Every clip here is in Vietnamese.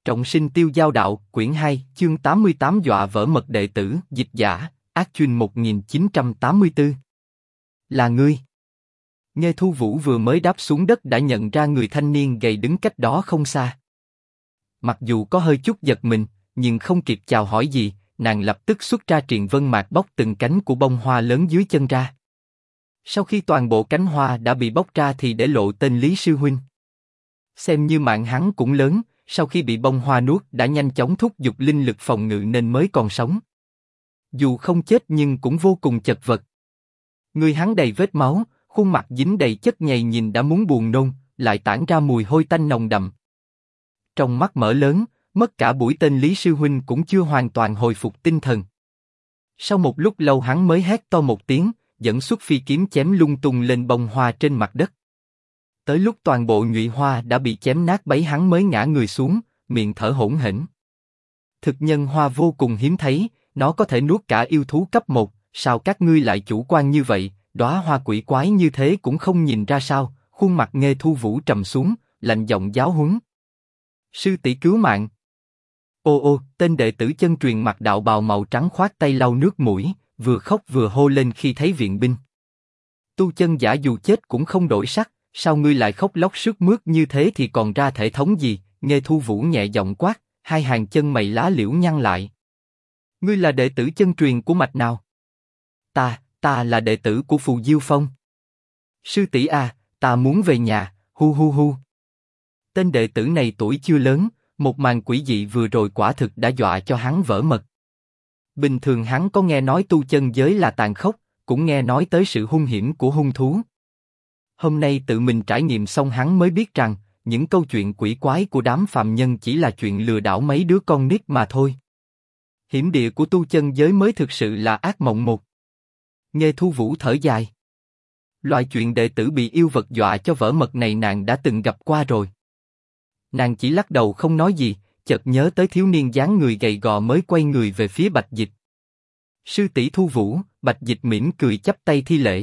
Trọng sinh tiêu giao đạo, quyển 2, chương 88 dọa vỡ mật đệ tử, dịch giả, Ác Chuyên 1984. Là ngươi. Nghe Thu Vũ vừa mới đáp xuống đất đã nhận ra người thanh niên gầy đứng cách đó không xa. Mặc dù có hơi chút giật mình, nhưng không kịp chào hỏi gì, nàng lập tức xuất ra Triền Vân Mạc bóc từng cánh của bông hoa lớn dưới chân ra. Sau khi toàn bộ cánh hoa đã bị bóc ra thì để lộ tên Lý Sư Huynh. Xem như mạng hắn cũng lớn, sau khi bị bông hoa nuốt đã nhanh chóng thúc giục linh lực phòng ngự nên mới còn sống. Dù không chết nhưng cũng vô cùng chật vật. Người hắn đầy vết máu, khuôn mặt dính đầy chất nhầy nhìn đã muốn buồn nôn, lại tản ra mùi hôi tanh nồng đậm. Trong mắt mở lớn, mất cả buổi tên Lý Sư Huynh cũng chưa hoàn toàn hồi phục tinh thần. Sau một lúc lâu hắn mới hét to một tiếng, dẫn xuất phi kiếm chém lung tung lên bông hoa trên mặt đất. Tới lúc toàn bộ nhụy hoa đã bị chém nát bấy hắn mới ngã người xuống, miệng thở hổn hển. Thực nhân hoa vô cùng hiếm thấy, nó có thể nuốt cả yêu thú cấp 1, sao các ngươi lại chủ quan như vậy, đóa hoa quỷ quái như thế cũng không nhìn ra sao, khuôn mặt Nghê Thu Vũ trầm xuống, lạnh giọng giáo huấn. Sư tỷ cứu mạng. Ô, tên đệ tử chân truyền mặc đạo bào màu trắng khoát tay lau nước mũi, vừa khóc vừa hô lên khi thấy viện binh. Tu chân giả dù chết cũng không đổi sắc, sao ngươi lại khóc lóc sướt mướt như thế thì còn ra thể thống gì? Nghê Thu Vũ nhẹ giọng quát, hai hàng chân mày lá liễu nhăn lại. Ngươi là đệ tử chân truyền của mạch nào? Ta là đệ tử của Phù Diêu Phong. Sư tỷ à, ta muốn về nhà, hu. Tên đệ tử này tuổi chưa lớn, một màn quỷ dị vừa rồi quả thực đã dọa cho hắn vỡ mật. Bình thường hắn có nghe nói tu chân giới là tàn khốc, cũng nghe nói tới sự hung hiểm của hung thú. Hôm nay tự mình trải nghiệm xong hắn mới biết rằng, những câu chuyện quỷ quái của đám phàm nhân chỉ là chuyện lừa đảo mấy đứa con nít mà thôi. Hiểm địa của tu chân giới mới thực sự là ác mộng một. Nghê Thu Vũ thở dài. Loại chuyện đệ tử bị yêu vật dọa cho vỡ mật này nàng đã từng gặp qua rồi. Nàng chỉ lắc đầu không nói gì, chợt nhớ tới thiếu niên dáng người gầy gò mới quay người về phía Bạch Dịch. Sư tỷ Thu Vũ, Bạch Dịch mỉm cười chắp tay thi lễ.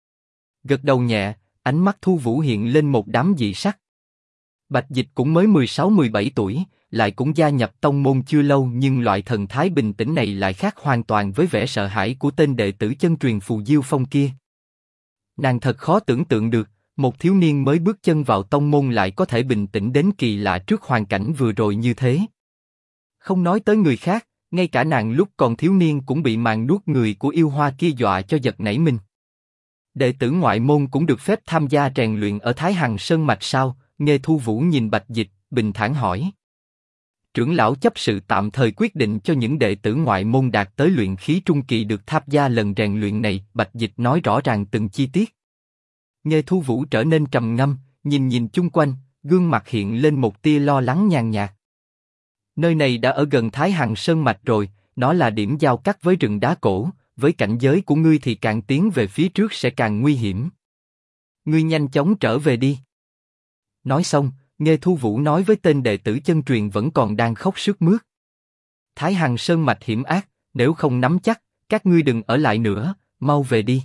Gật đầu nhẹ, ánh mắt Thu Vũ hiện lên một đám dị sắc. Bạch Dịch cũng mới 16-17 tuổi, lại cũng gia nhập tông môn chưa lâu nhưng loại thần thái bình tĩnh này lại khác hoàn toàn với vẻ sợ hãi của tên đệ tử chân truyền Phù Diêu Phong kia. Nàng thật khó tưởng tượng được, một thiếu niên mới bước chân vào tông môn lại có thể bình tĩnh đến kỳ lạ trước hoàn cảnh vừa rồi như thế. Không nói tới người khác, ngay cả nàng lúc còn thiếu niên cũng bị màn nuốt người của yêu hoa kia dọa cho giật nảy mình. Đệ tử ngoại môn cũng được phép tham gia rèn luyện ở Thái Hằng Sơn Mạch sao? Nghê Thu Vũ nhìn Bạch Dịch, bình thản hỏi. Trưởng lão chấp sự tạm thời quyết định cho những đệ tử ngoại môn đạt tới luyện khí trung kỳ được tham gia lần rèn luyện này. Bạch Dịch nói rõ ràng từng chi tiết. Nghê Thu Vũ trở nên trầm ngâm, nhìn chung quanh, gương mặt hiện lên một tia lo lắng nhàn nhạt. Nơi này đã ở gần Thái Hằng Sơn Mạch rồi, nó là điểm giao cắt với rừng đá cổ, với cảnh giới của ngươi thì càng tiến về phía trước sẽ càng nguy hiểm. Ngươi nhanh chóng trở về đi. Nói xong, Nghê Thu Vũ nói với tên đệ tử chân truyền vẫn còn đang khóc sướt mướt. Thái Hằng Sơn Mạch hiểm ác, nếu không nắm chắc, các ngươi đừng ở lại nữa, mau về đi.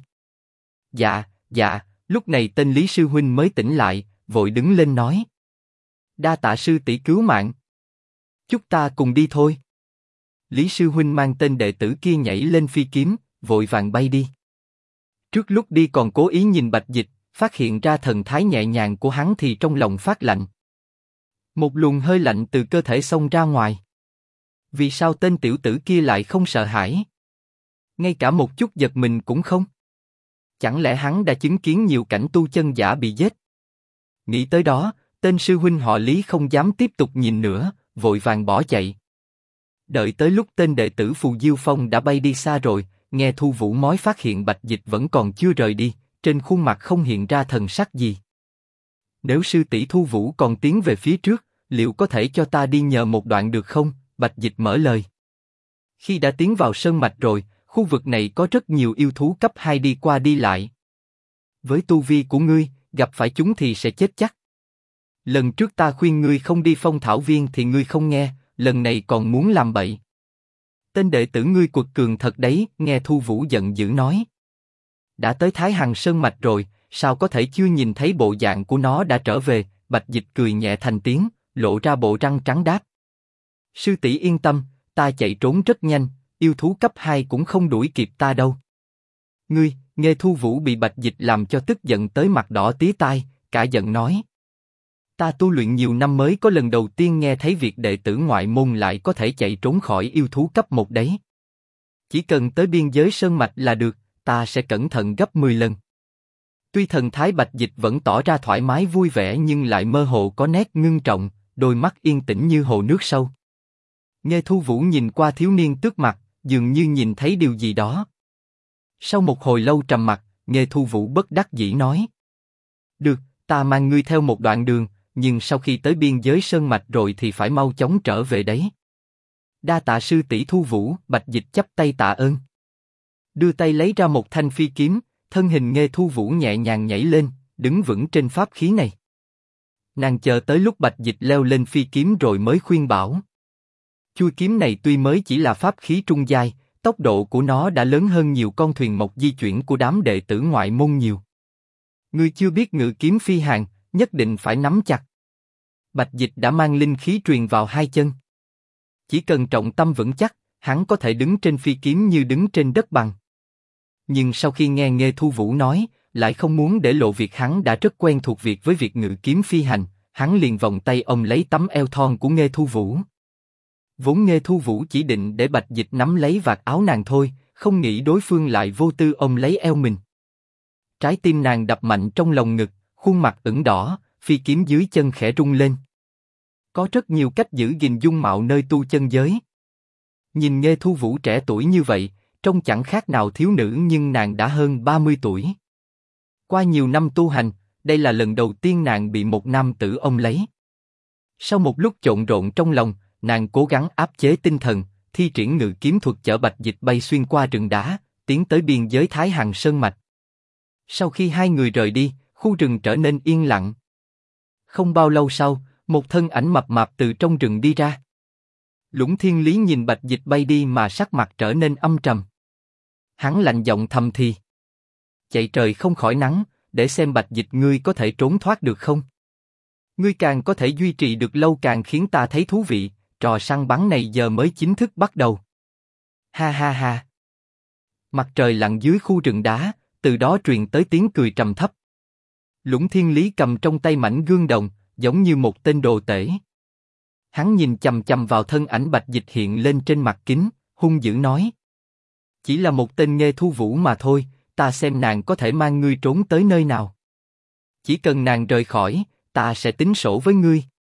Dạ, lúc này tên Lý Sư Huynh mới tỉnh lại, vội đứng lên nói. Đa tạ sư tỷ cứu mạng. Chúng ta cùng đi thôi. Lý Sư Huynh mang tên đệ tử kia nhảy lên phi kiếm, vội vàng bay đi. Trước lúc đi còn cố ý nhìn Bạch Dịch, phát hiện ra thần thái nhẹ nhàng của hắn thì trong lòng phát lạnh. Một luồng hơi lạnh từ cơ thể xông ra ngoài. Vì sao tên tiểu tử kia lại không sợ hãi? Ngay cả một chút giật mình cũng không? Chẳng lẽ hắn đã chứng kiến nhiều cảnh tu chân giả bị giết? Nghĩ tới đó, tên sư huynh họ Lý không dám tiếp tục nhìn nữa, vội vàng bỏ chạy. Đợi tới lúc tên đệ tử Phù Diêu Phong đã bay đi xa rồi, Nghe Thu Vũ mới phát hiện Bạch Dịch vẫn còn chưa rời đi, trên khuôn mặt không hiện ra thần sắc gì. Nếu sư tỷ Thu Vũ còn tiến về phía trước, liệu có thể cho ta đi nhờ một đoạn được không? Bạch Dịch mở lời. Khi đã tiến vào sơn mạch rồi, khu vực này có rất nhiều yêu thú cấp 2 đi qua đi lại. Với tu vi của ngươi, gặp phải chúng thì sẽ chết chắc. Lần trước ta khuyên ngươi không đi Phong Thảo Viên thì ngươi không nghe, lần này còn muốn làm bậy. Tên đệ tử ngươi quật cường thật đấy, Nghe Thu Vũ giận dữ nói. Đã tới Thái Hằng Sơn Mạch rồi, sao có thể chưa nhìn thấy bộ dạng của nó đã trở về? Bạch Dịch cười nhẹ thành tiếng, lộ ra bộ răng trắng đáp. Sư tỷ yên tâm, ta chạy trốn rất nhanh, yêu thú cấp 2 cũng không đuổi kịp ta đâu. Ngươi, Nghê Thu Vũ bị Bạch Dịch làm cho tức giận tới mặt đỏ tía tai, cả giận nói. Ta tu luyện nhiều năm mới có lần đầu tiên nghe thấy việc đệ tử ngoại môn lại có thể chạy trốn khỏi yêu thú cấp 1 đấy. Chỉ cần tới biên giới sơn mạch là được, ta sẽ cẩn thận gấp 10 lần. Tuy thần thái Bạch Dịch vẫn tỏ ra thoải mái vui vẻ nhưng lại mơ hồ có nét ngưng trọng, đôi mắt yên tĩnh như hồ nước sâu. Nghê Thu Vũ nhìn qua thiếu niên trước mặt, dường như nhìn thấy điều gì đó. Sau một hồi lâu trầm mặc, Nghê Thu Vũ bất đắc dĩ nói. Được, ta mang ngươi theo một đoạn đường, nhưng sau khi tới biên giới sơn mạch rồi thì phải mau chóng trở về đấy. Đa tạ sư tỷ Thu Vũ, Bạch Dịch chắp tay tạ ơn. Đưa tay lấy ra một thanh phi kiếm, thân hình Nghê Thu Vũ nhẹ nhàng nhảy lên, đứng vững trên pháp khí này. Nàng chờ tới lúc Bạch Dịch leo lên phi kiếm rồi mới khuyên bảo. Chuôi kiếm này tuy mới chỉ là pháp khí trung giai, tốc độ của nó đã lớn hơn nhiều con thuyền mộc di chuyển của đám đệ tử ngoại môn nhiều. Ngươi chưa biết ngự kiếm phi hành, nhất định phải nắm chặt. Bạch Dịch đã mang linh khí truyền vào hai chân. Chỉ cần trọng tâm vững chắc, hắn có thể đứng trên phi kiếm như đứng trên đất bằng. Nhưng sau khi nghe Nghê Thu Vũ nói, lại không muốn để lộ việc hắn đã rất quen thuộc việc với việc ngự kiếm phi hành, hắn liền vòng tay ôm lấy tấm eo thon của Nghê Thu Vũ. Vốn Nghê Thu Vũ chỉ định để Bạch Dịch nắm lấy vạt áo nàng thôi, không nghĩ đối phương lại vô tư ôm lấy eo mình. Trái tim nàng đập mạnh trong lồng ngực, khuôn mặt ửng đỏ, phi kiếm dưới chân khẽ rung lên. Có rất nhiều cách giữ gìn dung mạo nơi tu chân giới. Nhìn Nghê Thu Vũ trẻ tuổi như vậy, trông chẳng khác nào thiếu nữ nhưng nàng đã hơn 30 tuổi. Qua nhiều năm tu hành, đây là lần đầu tiên nàng bị một nam tử ôm lấy. Sau một lúc trộn rộn trong lòng, nàng cố gắng áp chế tinh thần, thi triển ngự kiếm thuật chở Bạch Dịch bay xuyên qua rừng đá, tiến tới biên giới Thái Hằng Sơn Mạch. Sau khi hai người rời đi, khu rừng trở nên yên lặng. Không bao lâu sau, một thân ảnh mập mạp từ trong rừng đi ra. Lũng Thiên Lý nhìn Bạch Dịch bay đi mà sắc mặt trở nên âm trầm. Hắn lạnh giọng thầm thì. Chạy trời không khỏi nắng, để xem Bạch Dịch ngươi có thể trốn thoát được không? Ngươi càng có thể duy trì được lâu càng khiến ta thấy thú vị, trò săn bắn này giờ mới chính thức bắt đầu. Ha ha ha. Mặt trời lặn dưới khu rừng đá, từ đó truyền tới tiếng cười trầm thấp. Lũng Thiên Lý cầm trong tay mảnh gương đồng, giống như một tên đồ tể. Hắn nhìn chằm chằm vào thân ảnh Bạch Dịch hiện lên trên mặt kính, hung dữ nói. Chỉ là một tên Nghê Thu Vũ mà thôi, ta xem nàng có thể mang ngươi trốn tới nơi nào. Chỉ cần nàng rời khỏi, ta sẽ tính sổ với ngươi.